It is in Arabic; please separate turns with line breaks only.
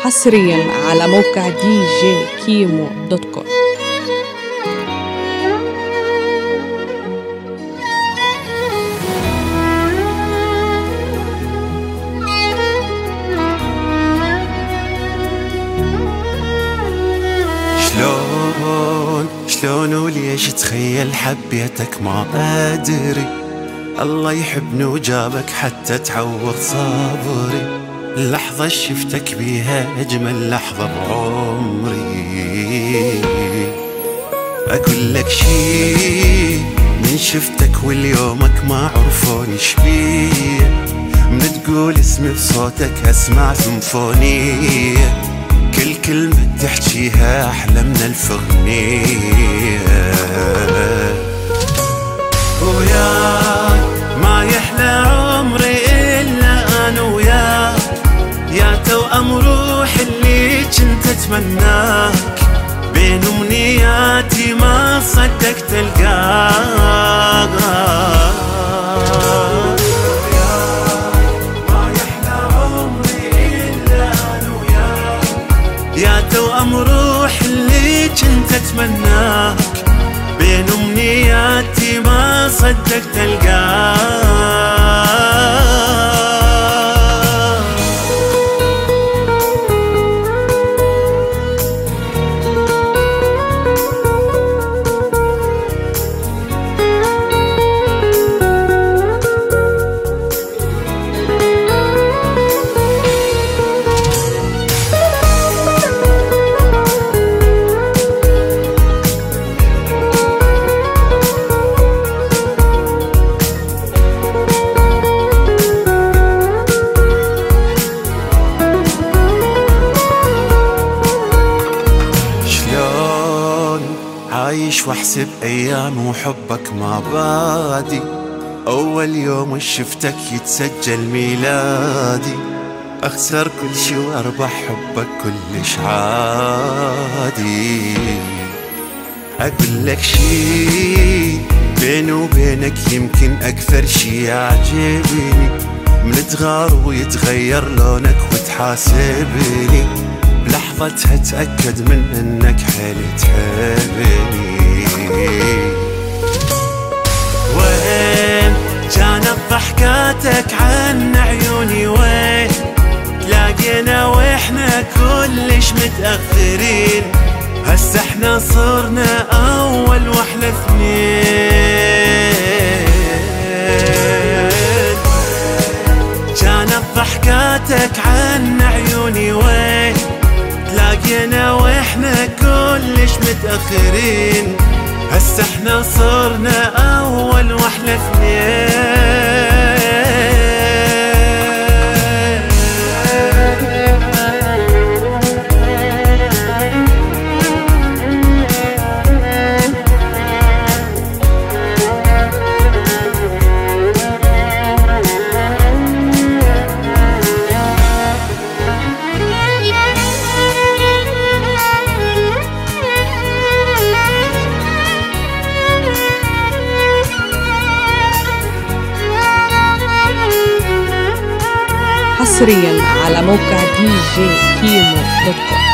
حصريا على موقع djkimo.com.
شلون وليش تخيل حبيتك ما أدري، الله يحبني وجابك حتى تعوض صبري، اللحظة شفتك بيها أجمل لحظة بعمري. أقول لك شي من شفتك واليومك ما عرفوني شبيه، من تقول اسمي بصوتك أسمع سيمفونية، كل كلمة تحكيها أحلى من ألف أغنية. وياك ما يحلى عمري إلا أنا وياك، يا توأم روحي اللي كنت أتمناك، بين أمنياتي ما صدقت ألقاك. يا توأم روح اللي كنت أتمناك، بين أمنياتي ما صدقت ألقاك. عايش واحسب ايام وحبك ما بادي، اول يوم شفتك يتسجل ميلادي، اخسر كل شي واربح حبك كلش عادي. اقول لك شي بيني وبينك يمكن اكثر شي يعجبني، من تغار ويتغير لونك وتحاسبني، بلحظتها اتأكد من انك حيل تحبني. وين كانت ضحكاتك عن عيوني، وين تلاقينا واحنا كلش متأخرين، هسه احنا صرنا اول واحلى اثنين. كانت ضحكاتك عن عيوني، وين تلاقينا واحنا كلش متأخرين، هسه احنا صرنا اول واحلى اثنين.
حصريا على موقع djkimo.com.